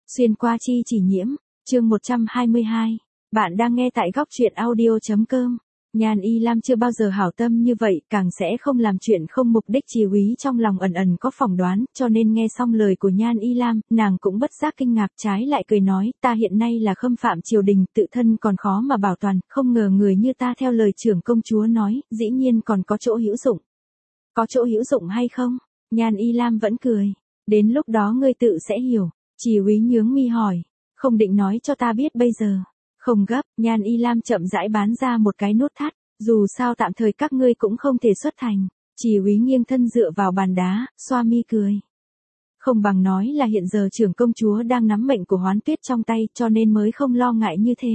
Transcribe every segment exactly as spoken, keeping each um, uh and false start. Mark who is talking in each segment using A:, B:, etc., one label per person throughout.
A: Xuyên qua chi chỉ nhiễm, chương một trăm hai mươi hai. Bạn đang nghe tại góc truyện audio.com. Nhan Y Lam chưa bao giờ hảo tâm như vậy, càng sẽ không làm chuyện không mục đích. Chỉ úy trong lòng ẩn ẩn có phỏng đoán, cho nên nghe xong lời của Nhan Y Lam, nàng cũng bất giác kinh ngạc, trái lại cười nói, ta hiện nay là khâm phạm triều đình, tự thân còn khó mà bảo toàn, không ngờ người như ta theo lời trưởng công chúa nói, dĩ nhiên còn có chỗ hữu dụng. Có chỗ hữu dụng hay không? Nhan Y Lam vẫn cười. Đến lúc đó ngươi tự sẽ hiểu. Chỉ úy nhướng mi hỏi, không định nói cho ta biết bây giờ. Không gấp, Nhan Y Lam chậm rãi bán ra một cái nút thắt, dù sao tạm thời các ngươi cũng không thể xuất thành. Chỉ úy nghiêng thân dựa vào bàn đá, xoa mi cười. Không bằng nói là hiện giờ trưởng công chúa đang nắm mệnh của Hoán Tuyết trong tay, cho nên mới không lo ngại như thế.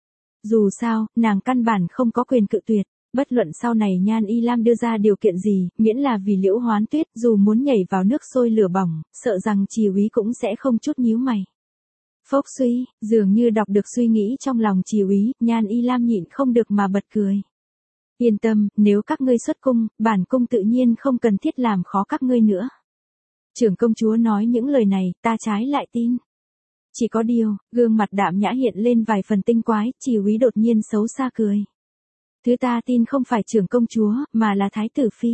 A: Dù sao, nàng căn bản không có quyền cự tuyệt. Bất luận sau này Nhan Y Lam đưa ra điều kiện gì, miễn là vì Liễu Hoán Tuyết, dù muốn nhảy vào nước sôi lửa bỏng, sợ rằng Chỉ úy cũng sẽ không chút nhíu mày. Phốc suy, dường như đọc được suy nghĩ trong lòng Chỉ úy, Nhan Y Lam nhịn không được mà bật cười. Yên tâm, nếu các ngươi xuất cung, bản cung tự nhiên không cần thiết làm khó các ngươi nữa. Trưởng công chúa nói những lời này, ta trái lại tin. Chỉ có điều, gương mặt đạm nhã hiện lên vài phần tinh quái, Chỉ úy đột nhiên xấu xa cười. Thứ ta tin không phải trưởng công chúa, mà là thái tử phi.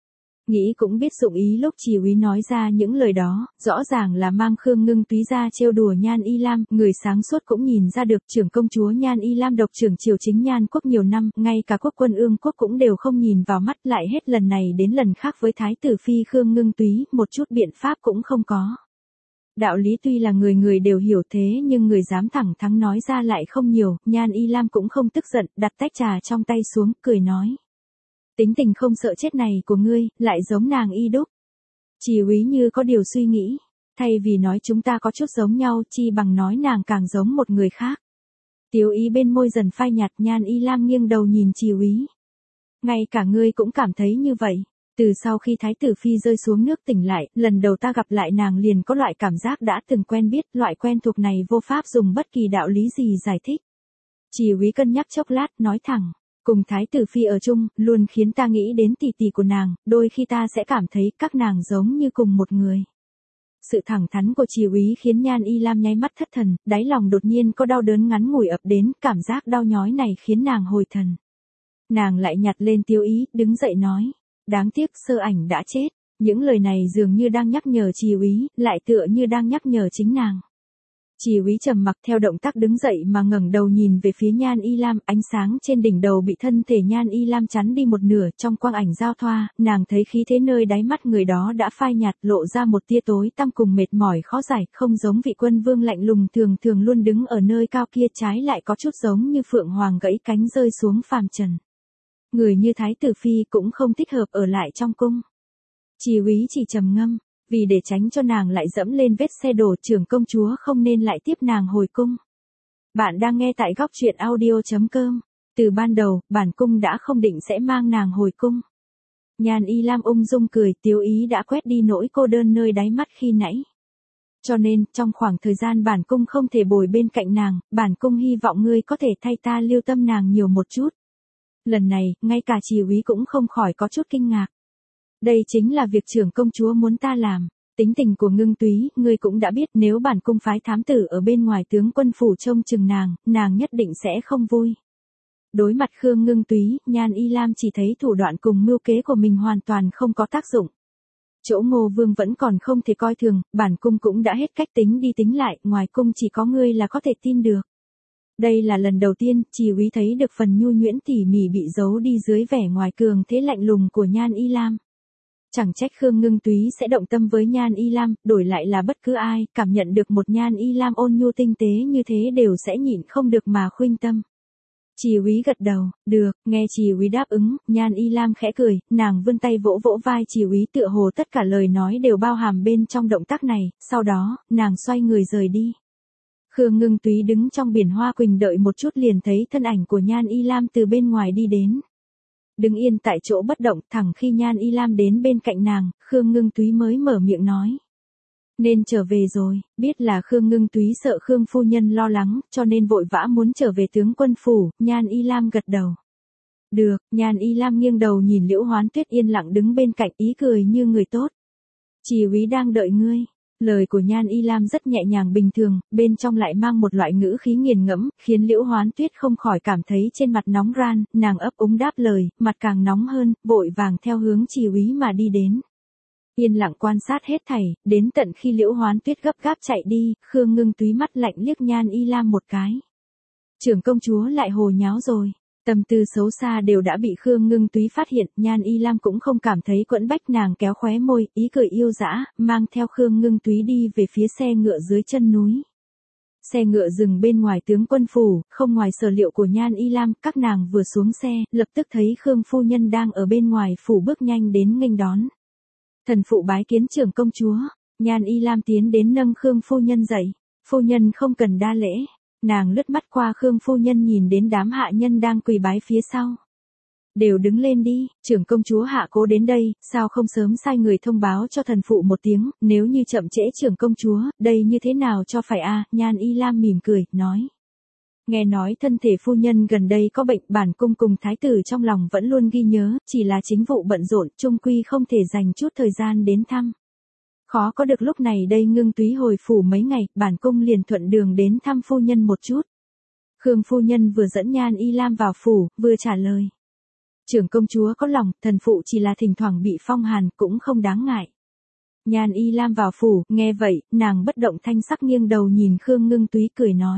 A: Nghĩ cũng biết dụng ý lúc Chỉ úy nói ra những lời đó, rõ ràng là mang Khương Ngưng Túy ra trêu đùa Nhan Y Lam, người sáng suốt cũng nhìn ra được trưởng công chúa Nhan Y Lam độc trưởng triều chính Nhan quốc nhiều năm, ngay cả quốc quân Ương quốc cũng đều không nhìn vào mắt, lại hết lần này đến lần khác với thái tử phi Khương Ngưng Túy, một chút biện pháp cũng không có. Đạo lý tuy là người người đều hiểu thế nhưng người dám thẳng thắn nói ra lại không nhiều, Nhan Y Lam cũng không tức giận, đặt tách trà trong tay xuống, cười nói. Tính tình không sợ chết này của ngươi, lại giống nàng y đúc. Chỉ úy như có điều suy nghĩ, thay vì nói chúng ta có chút giống nhau, chi bằng nói nàng càng giống một người khác. Tiếu ý bên môi dần phai nhạt, Nhan Y Lam nghiêng đầu nhìn Chỉ úy. Ngay cả ngươi cũng cảm thấy như vậy. Từ sau khi thái tử phi rơi xuống nước tỉnh lại, lần đầu ta gặp lại nàng liền có loại cảm giác đã từng quen biết, loại quen thuộc này vô pháp dùng bất kỳ đạo lý gì giải thích. Chỉ úy cân nhắc chốc lát, nói thẳng, cùng thái tử phi ở chung, luôn khiến ta nghĩ đến tỷ tỷ của nàng, đôi khi ta sẽ cảm thấy các nàng giống như cùng một người. Sự thẳng thắn của Chỉ úy khiến Nhan Y Lam nháy mắt thất thần, đáy lòng đột nhiên có đau đớn ngắn ngủi ập đến, cảm giác đau nhói này khiến nàng hồi thần. Nàng lại nhặt lên Tiếu ý, đứng dậy nói. Đáng tiếc Sơ Ảnh đã chết. Những lời này dường như đang nhắc nhở Chỉ úy, lại tựa như đang nhắc nhở chính nàng. Chỉ úy trầm mặc theo động tác đứng dậy mà ngẩng đầu nhìn về phía Nhan Y Lam, ánh sáng trên đỉnh đầu bị thân thể Nhan Y Lam chắn đi một nửa, trong quang ảnh giao thoa, nàng thấy khí thế nơi đáy mắt người đó đã phai nhạt, lộ ra một tia tối tăm cùng mệt mỏi khó giải, không giống vị quân vương lạnh lùng thường thường luôn đứng ở nơi cao kia, trái lại có chút giống như phượng hoàng gãy cánh rơi xuống phàm trần. Người như thái tử phi cũng không thích hợp ở lại trong cung. Chỉ úy chỉ trầm ngâm, vì để tránh cho nàng lại dẫm lên vết xe đổ, trưởng công chúa không nên lại tiếp nàng hồi cung. Bạn đang nghe tại góc truyện audio.com. Từ ban đầu, bản cung đã không định sẽ mang nàng hồi cung. Nhan Y Lam ung dung cười, Tiếu ý đã quét đi nỗi cô đơn nơi đáy mắt khi nãy. Cho nên, trong khoảng thời gian bản cung không thể bồi bên cạnh nàng, bản cung hy vọng ngươi có thể thay ta lưu tâm nàng nhiều một chút. Lần này, ngay cả Chỉ úy cũng không khỏi có chút kinh ngạc. Đây chính là việc trưởng công chúa muốn ta làm. Tính tình của Ngưng Túy, ngươi cũng đã biết, nếu bản cung phái thám tử ở bên ngoài tướng quân phủ trông chừng nàng, nàng nhất định sẽ không vui. Đối mặt Khương Ngưng Túy, Nhan Y Lam chỉ thấy thủ đoạn cùng mưu kế của mình hoàn toàn không có tác dụng. Chỗ Ngô Vương vẫn còn không thể coi thường, bản cung cũng đã hết cách tính đi tính lại, ngoài cung chỉ có ngươi là có thể tin được. Đây là lần đầu tiên, Chỉ úy thấy được phần nhu nhuyễn tỉ mỉ bị giấu đi dưới vẻ ngoài cường thế lạnh lùng của Nhan Y Lam. Chẳng trách Khương Ngưng Túy sẽ động tâm với Nhan Y Lam, đổi lại là bất cứ ai, cảm nhận được một Nhan Y Lam ôn nhu tinh tế như thế đều sẽ nhịn không được mà khuynh tâm. Chỉ úy gật đầu, được, nghe Chỉ úy đáp ứng, Nhan Y Lam khẽ cười, nàng vươn tay vỗ vỗ vai Chỉ úy, tựa hồ tất cả lời nói đều bao hàm bên trong động tác này, sau đó, nàng xoay người rời đi. Khương Ngưng Túy đứng trong biển hoa quỳnh đợi một chút liền thấy thân ảnh của Nhan Y Lam từ bên ngoài đi đến. Đứng yên tại chỗ bất động, thẳng khi Nhan Y Lam đến bên cạnh nàng, Khương Ngưng Túy mới mở miệng nói. Nên trở về rồi, biết là Khương Ngưng Túy sợ Khương phu nhân lo lắng, cho nên vội vã muốn trở về tướng quân phủ, Nhan Y Lam gật đầu. Được, Nhan Y Lam nghiêng đầu nhìn Liễu Hoán Tuyết yên lặng đứng bên cạnh, ý cười như người tốt. Chỉ úy đang đợi ngươi. Lời của Nhan Y Lam rất nhẹ nhàng bình thường, bên trong lại mang một loại ngữ khí nghiền ngẫm, khiến Liễu Hoán Tuyết không khỏi cảm thấy trên mặt nóng ran, nàng ấp úng đáp lời, mặt càng nóng hơn, vội vàng theo hướng Chỉ úy mà đi đến. Yên lặng quan sát hết thảy, đến tận khi Liễu Hoán Tuyết gấp gáp chạy đi, Khương Ngưng Túy mắt lạnh liếc Nhan Y Lam một cái. Trưởng công chúa lại hồ nháo rồi. Tâm tư xấu xa đều đã bị Khương Ngưng Túy phát hiện, Nhan Y Lam cũng không cảm thấy quẫn bách, nàng kéo khóe môi, ý cười yêu dã, mang theo Khương Ngưng Túy đi về phía xe ngựa dưới chân núi. Xe ngựa dừng bên ngoài tướng quân phủ, không ngoài sở liệu của Nhan Y Lam, các nàng vừa xuống xe, lập tức thấy Khương phu nhân đang ở bên ngoài phủ bước nhanh đến nghênh đón. Thần phụ bái kiến trưởng công chúa. Nhan Y Lam tiến đến nâng Khương phu nhân dậy. Phu nhân không cần đa lễ. Nàng lướt mắt qua Khương phu nhân nhìn đến đám hạ nhân đang quỳ bái phía sau. Đều đứng lên đi, trưởng công chúa hạ cố đến đây, sao không sớm sai người thông báo cho thần phụ một tiếng, nếu như chậm trễ trưởng công chúa, đây như thế nào cho phải a? Nhan Y Lam mỉm cười, nói. Nghe nói thân thể phu nhân gần đây có bệnh, bản cung cùng thái tử trong lòng vẫn luôn ghi nhớ, chỉ là chính vụ bận rộn, chung quy không thể dành chút thời gian đến thăm. Khó có được lúc này đây Ngưng Túy hồi phủ mấy ngày, bản cung liền thuận đường đến thăm phu nhân một chút. Khương phu nhân vừa dẫn Nhan Y Lam vào phủ, vừa trả lời. Trưởng công chúa có lòng, thần phụ chỉ là thỉnh thoảng bị phong hàn, cũng không đáng ngại. Nhan Y Lam vào phủ, nghe vậy, nàng bất động thanh sắc nghiêng đầu nhìn Khương Ngưng Túy cười nói.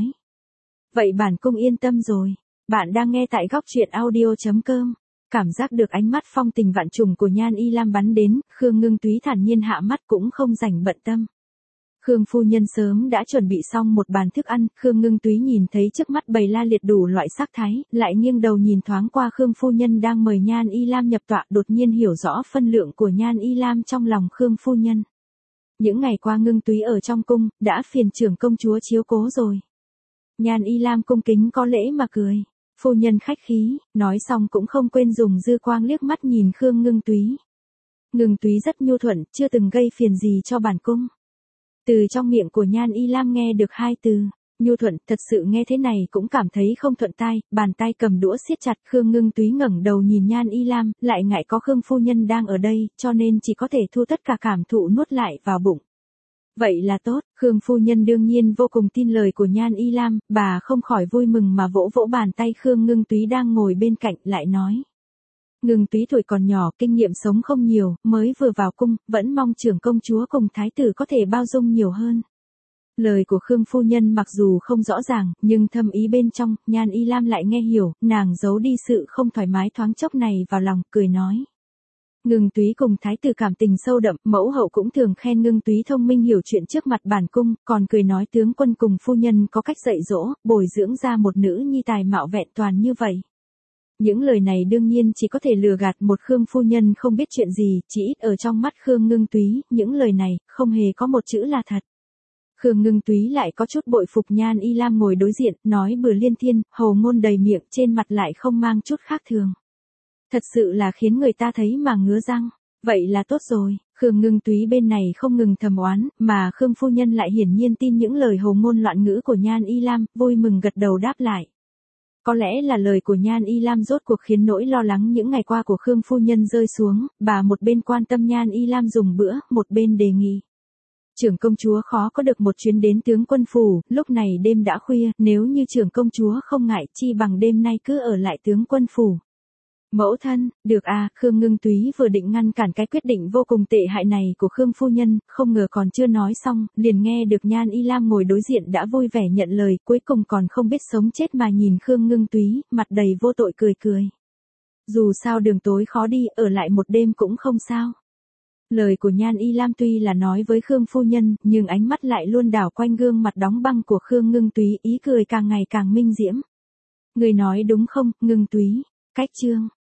A: Vậy bản cung yên tâm rồi. Bạn đang nghe tại góc truyện audio chấm com. Cảm giác được ánh mắt phong tình vạn trùng của Nhan Y Lam bắn đến, Khương Ngưng Túy thản nhiên hạ mắt cũng không rảnh bận tâm. Khương phu nhân sớm đã chuẩn bị xong một bàn thức ăn, Khương Ngưng Túy nhìn thấy trước mắt bày la liệt đủ loại sắc thái, lại nghiêng đầu nhìn thoáng qua Khương phu nhân đang mời Nhan Y Lam nhập tọa, đột nhiên hiểu rõ phân lượng của Nhan Y Lam trong lòng Khương phu nhân. Những ngày qua Ngưng Túy ở trong cung, đã phiền trưởng công chúa chiếu cố rồi. Nhan Y Lam cung kính có lễ mà cười. Phu nhân khách khí, nói xong cũng không quên dùng dư quang liếc mắt nhìn Khương Ngưng Túy. Ngưng Túy rất nhu thuận, chưa từng gây phiền gì cho bản cung. Từ trong miệng của Nhan Y Lam nghe được hai từ, nhu thuận, thật sự nghe thế này cũng cảm thấy không thuận tai, bàn tay cầm đũa siết chặt. Khương Ngưng Túy ngẩng đầu nhìn Nhan Y Lam, lại ngại có Khương phu nhân đang ở đây, cho nên chỉ có thể thu tất cả cảm thụ nuốt lại vào bụng. Vậy là tốt, Khương phu nhân đương nhiên vô cùng tin lời của Nhan Y Lam, bà không khỏi vui mừng mà vỗ vỗ bàn tay Khương Ngưng Túy đang ngồi bên cạnh, lại nói. Ngưng Túy tuổi còn nhỏ, kinh nghiệm sống không nhiều, mới vừa vào cung, vẫn mong trưởng công chúa cùng thái tử có thể bao dung nhiều hơn. Lời của Khương phu nhân mặc dù không rõ ràng, nhưng thâm ý bên trong, Nhan Y Lam lại nghe hiểu, nàng giấu đi sự không thoải mái thoáng chốc này vào lòng, cười nói. Ngưng Túy cùng thái tử cảm tình sâu đậm, mẫu hậu cũng thường khen Ngưng Túy thông minh hiểu chuyện trước mặt bản cung, còn cười nói tướng quân cùng phu nhân có cách dạy dỗ, bồi dưỡng ra một nữ nhi tài mạo vẹn toàn như vậy. Những lời này đương nhiên chỉ có thể lừa gạt một Khương phu nhân không biết chuyện gì, chỉ ít ở trong mắt Khương Ngưng Túy, những lời này, không hề có một chữ là thật. Khương Ngưng Túy lại có chút bội phục Nhan Y Lam ngồi đối diện, nói bừa liên thiên, hầu ngôn đầy miệng, trên mặt lại không mang chút khác thường. Thật sự là khiến người ta thấy mà ngứa răng. Vậy là tốt rồi, Khương Ngưng Túy bên này không ngừng thầm oán, mà Khương phu nhân lại hiển nhiên tin những lời hồ ngôn loạn ngữ của Nhan Y Lam, vui mừng gật đầu đáp lại. Có lẽ là lời của Nhan Y Lam rốt cuộc khiến nỗi lo lắng những ngày qua của Khương phu nhân rơi xuống, bà một bên quan tâm Nhan Y Lam dùng bữa, một bên đề nghị. Trưởng công chúa khó có được một chuyến đến tướng quân phủ, lúc này đêm đã khuya, nếu như trưởng công chúa không ngại chi bằng đêm nay cứ ở lại tướng quân phủ. Mẫu thân, được à, Khương Ngưng Túy vừa định ngăn cản cái quyết định vô cùng tệ hại này của Khương phu nhân, không ngờ còn chưa nói xong, liền nghe được Nhan Y Lam ngồi đối diện đã vui vẻ nhận lời, cuối cùng còn không biết sống chết mà nhìn Khương Ngưng Túy, mặt đầy vô tội cười cười. Dù sao đường tối khó đi, ở lại một đêm cũng không sao. Lời của Nhan Y Lam tuy là nói với Khương phu nhân, nhưng ánh mắt lại luôn đảo quanh gương mặt đóng băng của Khương Ngưng Túy, ý cười càng ngày càng minh diễm. Người nói đúng không, Ngưng Túy? Cách chương